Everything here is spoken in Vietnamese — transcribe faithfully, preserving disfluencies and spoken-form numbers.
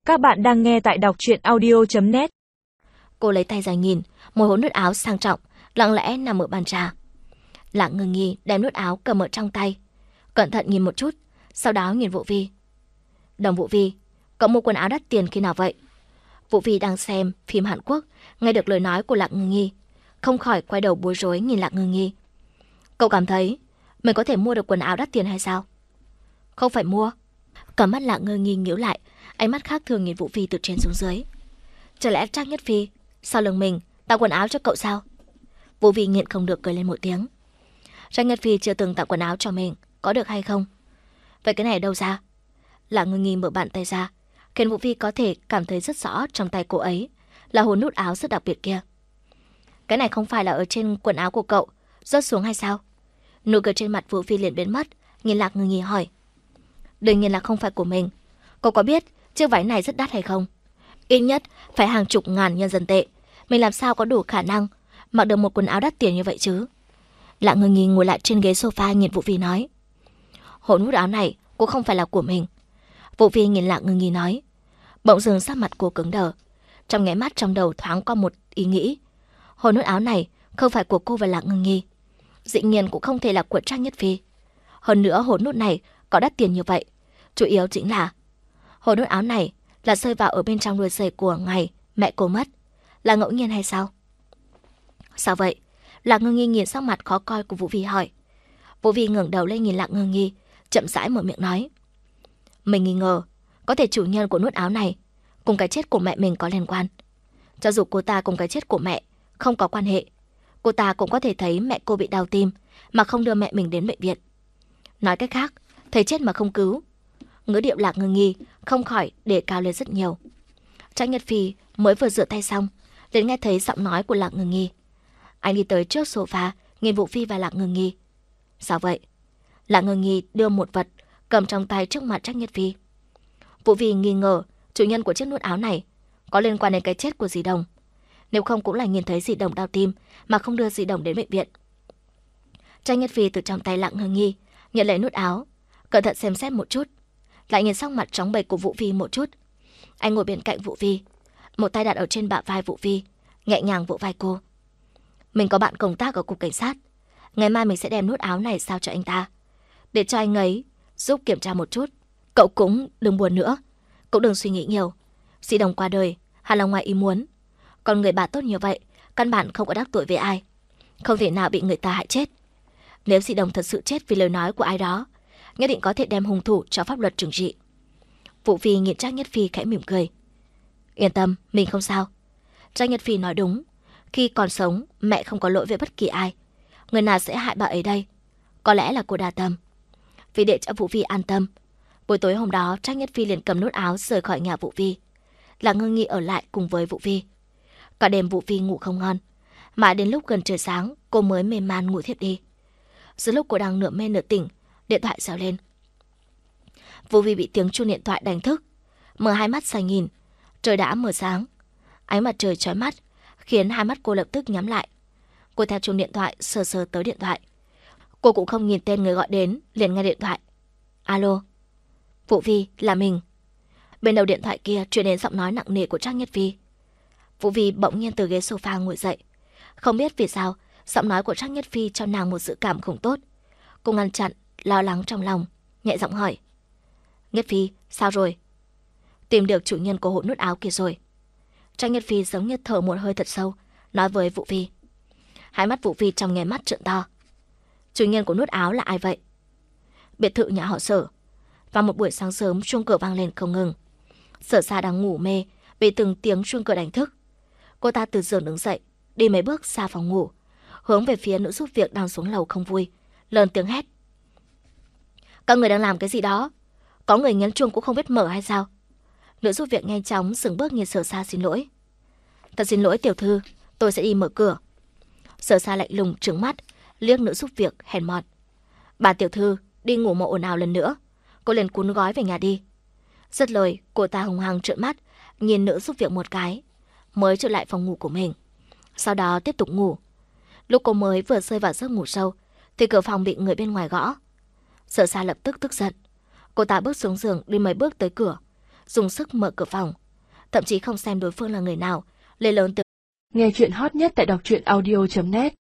Các bạn đang nghe tại đọc truyện audio chấm net. Cô lấy tay ra nhìn, môi hốn nút áo sang trọng, lặng lẽ nằm ở bàn trà. Lạng Ngưng Nhi đem nút áo cầm ở trong tay, cẩn thận nhìn một chút, sau đó nhìn Vũ Vi. Đồng Vũ Vi, cậu mua quần áo đắt tiền khi nào vậy? Vũ Vi đang xem phim Hàn Quốc, nghe được lời nói của Lạng Ngưng Nhi, không khỏi quay đầu bối rối nhìn Lạng Ngưng Nhi. Cậu cảm thấy mình có thể mua được quần áo đắt tiền hay sao? Không phải mua. Cầm mắt Lạng Ngưng Nhi nhíu lại, ánh mắt khác thường nhìn Vũ Vi từ trên xuống dưới. Chẳng lẽ Trác Nhất Phi sau lưng mình tặng quần áo cho cậu sao? Vũ Vi nhịn không được cười lên một tiếng. Trác Nhất Phi chưa từng tặng quần áo cho mình, có được hay không? Vậy cái này đâu ra? Lạng Ngưng Nhi mở bàn tay ra, khiến Vũ Vi có thể cảm thấy rất rõ trong tay cô ấy là hồn nút áo rất đặc biệt kia. Cái này không phải là ở trên quần áo của cậu rớt xuống hay sao? Nụ cười trên mặt Vũ Vi liền biến mất, nhìn Lạng Ngưng Nhi hỏi. Đương nhiên là không phải của mình. Cậu có biết chiếc váy này rất đắt hay không? Ít nhất phải hàng chục ngàn nhân dân tệ. Mình làm sao có đủ khả năng mặc được một quần áo đắt tiền như vậy chứ? Lạng Ngưng Nhi ngồi lại trên ghế sofa nhìn Vũ Vi nói. Hồn nút áo này cũng không phải là của mình. Vũ Vi nhìn Lạng Ngưng Nhi nói. Bỗng dưng sắc mặt cô cứng đờ. Trong nháy mắt trong đầu thoáng qua một ý nghĩ. Hồn nút áo này không phải của cô và Lạng Ngưng Nhi, dĩ nhiên cũng không thể là của Trác Nhất Phi. Hơn nữa hồn nút này có đắt tiền như vậy, chủ yếu chính là hồn nút áo này là rơi vào ở bên trong đuôi giày của ngày mẹ cô mất. Là ngẫu nhiên hay sao? Sao vậy? Lạng Ngưng Nhi nhìn sắc mặt khó coi của Vũ Vi hỏi. Vũ Vi ngẩng đầu lên nhìn Lạng Ngưng Nhi, chậm rãi mở miệng nói. Mình nghi ngờ có thể chủ nhân của nút áo này cùng cái chết của mẹ mình có liên quan. Cho dù cô ta cùng cái chết của mẹ không có quan hệ, cô ta cũng có thể thấy mẹ cô bị đau tim mà không đưa mẹ mình đến bệnh viện. Nói cách khác, thấy chết mà không cứu. Ngữ điệu Lạng Ngưng Nhi không khỏi đề cao lên rất nhiều. Trác Nhất Phi mới vừa rửa tay xong, liền nghe thấy giọng nói của Lạng Ngưng Nhi. Anh đi tới trước sofa, nhìn Vũ Phi và Lạng Ngưng Nhi. Sao vậy? Lạng Ngưng Nhi đưa một vật cầm trong tay trước mặt Trác Nhất Phi. Vũ Phi nghi ngờ chủ nhân của chiếc nút áo này có liên quan đến cái chết của dì Đồng. Nếu không cũng là nhìn thấy dì Đồng đau tim mà không đưa dì Đồng đến bệnh viện. Trác Nhất Phi từ trong tay Lạng Ngưng Nhi nhận lấy nút áo, cẩn thận xem xét một chút, lại nhìn sắc mặt trắng bệch của Vũ Phi một chút. Anh ngồi bên cạnh Vũ Phi, một tay đặt ở trên bả vai Vũ Phi, nhẹ nhàng vỗ vai cô. Mình có bạn công tác ở cục cảnh sát, ngày mai mình sẽ đem nút áo này giao cho anh ta, để cho anh ấy giúp kiểm tra một chút. Cậu cũng đừng buồn nữa, cũng đừng suy nghĩ nhiều. Dì Đồng qua đời hẳn là ngoài ý muốn. Còn người bà tốt như vậy, căn bản không có đắc tội với ai, không thể nào bị người ta hại chết. Nếu dì Đồng thật sự chết vì lời nói của ai đó, nhất định có thể đem hung thủ cho pháp luật trừng trị. Vũ Phi nhìn Trác Nhất Phi khẽ mỉm cười. Yên tâm, mình không sao. Trác Nhất Phi nói đúng, khi còn sống mẹ không có lỗi với bất kỳ ai. Người nào sẽ hại bà ấy đây? Có lẽ là cô Đa Tâm. Vì để cho Vũ Phi an tâm, buổi tối hôm đó Trác Nhất Phi liền cầm nút áo rời khỏi nhà Vũ Vi. Lạng Ngưng Nhi ở lại cùng với Vũ Vi. Cả đêm Vũ Vi ngủ không ngon, mãi đến lúc gần trời sáng cô mới mê man ngủ thiếp đi. Giữa lúc cô đang nửa mê nửa tỉnh, điện thoại reo lên. Vũ Vi bị tiếng chuông điện thoại đánh thức, mở hai mắt ra nhìn, trời đã mở sáng. Ánh mặt trời chói mắt khiến hai mắt cô lập tức nhắm lại. Cô theo chuông điện thoại sờ sờ tới điện thoại. Cô cũng không nhìn tên người gọi đến, liền nghe điện thoại. Alo. Vũ Vi, là mình. Bên đầu điện thoại kia truyền đến giọng nói nặng nề của Trác Nhất Phi. Vũ Vi bỗng nhiên từ ghế sofa ngồi dậy. Không biết vì sao giọng nói của Trác Nhất Phi cho nàng một dự cảm không tốt. Cô ngăn chặn lo lắng trong lòng, nhẹ giọng hỏi. Nhất Phi, sao rồi? Tìm được chủ nhân của hộp nút áo kia rồi. Trác Nhất Phi giống như thở một hơi thật sâu, nói với Vũ Vi. Hai mắt Vũ Vi trong nháy mắt trợn to. Chủ nhân của nút áo là ai vậy? Biệt thự nhà họ Sở. Vào một buổi sáng sớm chuông cửa vang lên không ngừng. Sở Sa đang ngủ mê, bị từng tiếng chuông cửa đánh thức. Cô ta từ giường đứng dậy, đi mấy bước ra phòng ngủ, hướng về phía nữ giúp việc đang xuống lầu không vui, lớn tiếng hét. Các người đang làm cái gì đó? Có người nhấn chuông cũng không biết mở hay sao? Nữ giúp việc nhanh chóng dừng bước nhìn Sở Sa xin lỗi. Thật xin lỗi tiểu thư, tôi sẽ đi mở cửa. Sở Sa lạnh lùng trừng mắt, liếc nữ giúp việc hèn mọn. Bà tiểu thư đi ngủ mà ồn ào lần nữa, cô liền cuốn gói về nhà đi. Dứt lời, cô ta hùng hăng trợn mắt nhìn nữ giúp việc một cái, mới trở lại phòng ngủ của mình. Sau đó tiếp tục ngủ. Lúc cô mới vừa rơi vào giấc ngủ sâu thì cửa phòng bị người bên ngoài gõ. Sở Sa lập tức tức giận. Cô ta bước xuống giường đi mấy bước tới cửa, dùng sức mở cửa phòng. Thậm chí không xem đối phương là người nào, lê lớn tiếng. Nghe chuyện hot nhất tại đọc truyện audio chấm net.